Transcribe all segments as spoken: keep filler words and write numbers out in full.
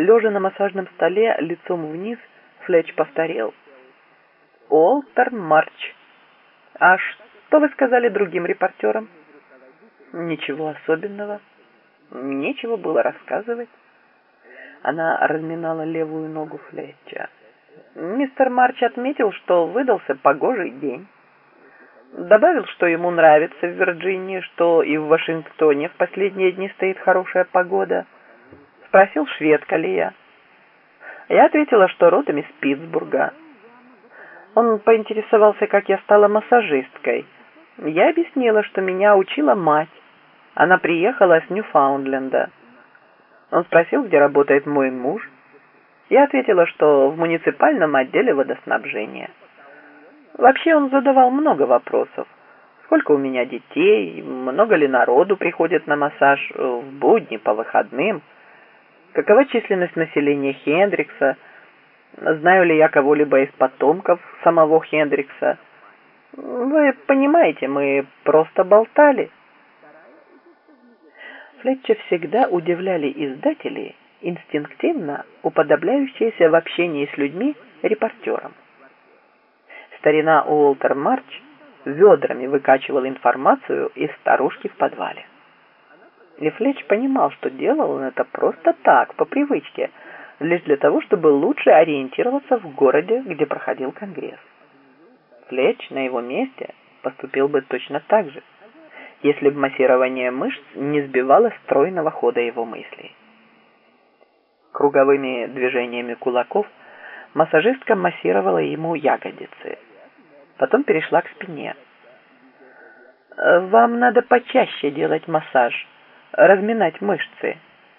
Лежа на массажном столе, лицом вниз, Флетч повторил: «Уолтер Марч. А что вы сказали другим репортерам?» «Ничего особенного. Нечего было рассказывать». Она разминала левую ногу Флетча. «Мистер Марч отметил, что выдался погожий день. Добавил, что ему нравится в Вирджинии, что и в Вашингтоне в последние дни стоит хорошая погода. Спросил, шведка ли я. Я ответила, что родом из Питтсбурга. Он поинтересовался, как я стала массажисткой. Я объяснила, что меня учила мать. Она приехала с Ньюфаундленда. Он спросил, где работает мой муж. Я ответила, что в муниципальном отделе водоснабжения. Вообще он задавал много вопросов. Сколько у меня детей, много ли народу приходит на массаж в будни, по выходным, какова численность населения Хендрикса, знаю ли я кого-либо из потомков самого Хендрикса. Вы понимаете, мы просто болтали. Флетча всегда удивляли издатели, инстинктивно уподобляющиеся в общении с людьми репортерам. Старина Уолтер Марч ведрами выкачивал информацию из старушки в подвале. И Флетч понимал, что делал он это просто так, по привычке, лишь для того, чтобы лучше ориентироваться в городе, где проходил конгресс. Флетч на его месте поступил бы точно так же, если бы массирование мышц не сбивало стройного хода его мыслей. Круговыми движениями кулаков массажистка массировала ему ягодицы. Потом перешла к спине. «Вам надо почаще делать массаж, разминать мышцы.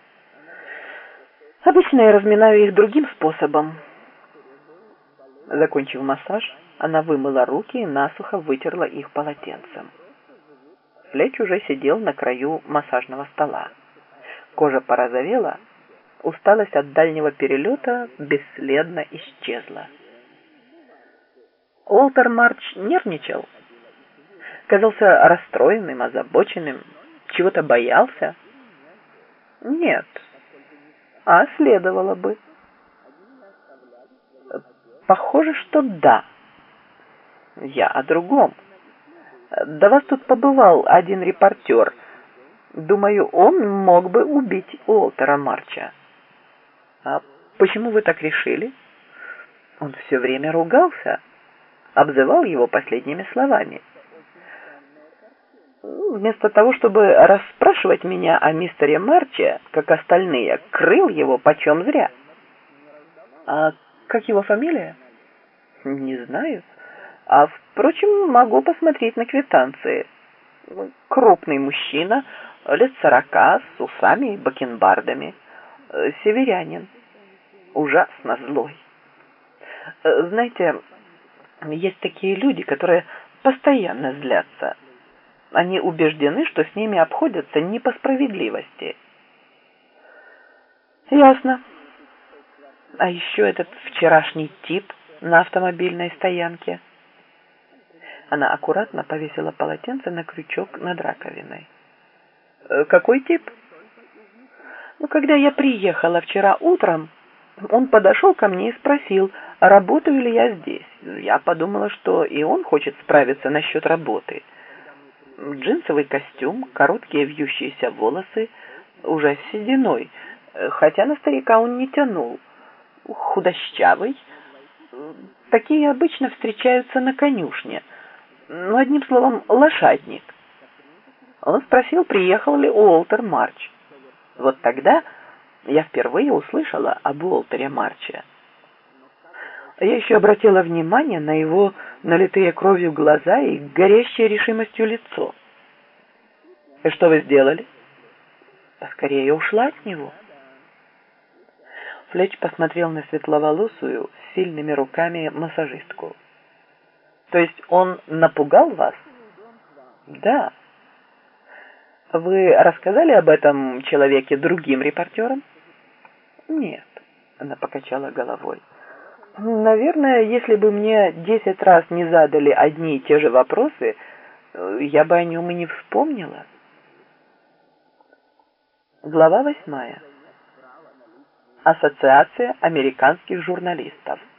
Обычно я разминаю их другим способом». Закончив массаж, она вымыла руки и насухо вытерла их полотенцем. Флетч уже сидел на краю массажного стола. Кожа порозовела, усталость от дальнего перелета бесследно исчезла. Уолтер Марч нервничал. Казался расстроенным, озабоченным, чего-то боялся. Нет, а следовало бы. Похоже, что да. Я о другом. До вас тут побывал один репортер. Думаю, он мог бы убить Уолтера Марча. А почему вы так решили? Он все время ругался, обзывал его последними словами. Вместо того, чтобы расспрашивать меня о мистере Марче, как остальные, крыл его почем зря. А как его фамилия? Не знаю. А, впрочем, могу посмотреть на квитанции. Крупный мужчина, лет сорока, с усами и бакенбардами. Северянин. Ужасно злой. Знаете, есть такие люди, которые постоянно злятся. Они убеждены, что с ними обходятся не по справедливости. Ясно. А еще этот вчерашний тип на автомобильной стоянке. Она аккуратно повесила полотенце на крючок над раковиной. Какой тип? Ну, когда я приехала вчера утром, он подошел ко мне и спросил, работаю ли я здесь. Я подумала, что и он хочет справиться насчет работы. Джинсовый костюм, короткие вьющиеся волосы, уже с сединой, хотя на старика он не тянул. Худощавый. Такие обычно встречаются на конюшне. Ну, одним словом, лошадник. Он спросил, приехал ли Уолтер Марч. Вот тогда я впервые услышала об Уолтере Марче. Я еще обратила внимание на его налитые кровью глаза и горящее решимостью лицо. И что вы сделали? Поскорее ушла от него. Флетч посмотрел на светловолосую с сильными руками массажистку. То есть он напугал вас? Да. Вы рассказали об этом человеке другим репортерам? Нет, она покачала головой. Наверное, если бы мне десять раз не задали одни и те же вопросы, я бы о нем и не вспомнила. Глава восьмая. Ассоциация американских журналистов.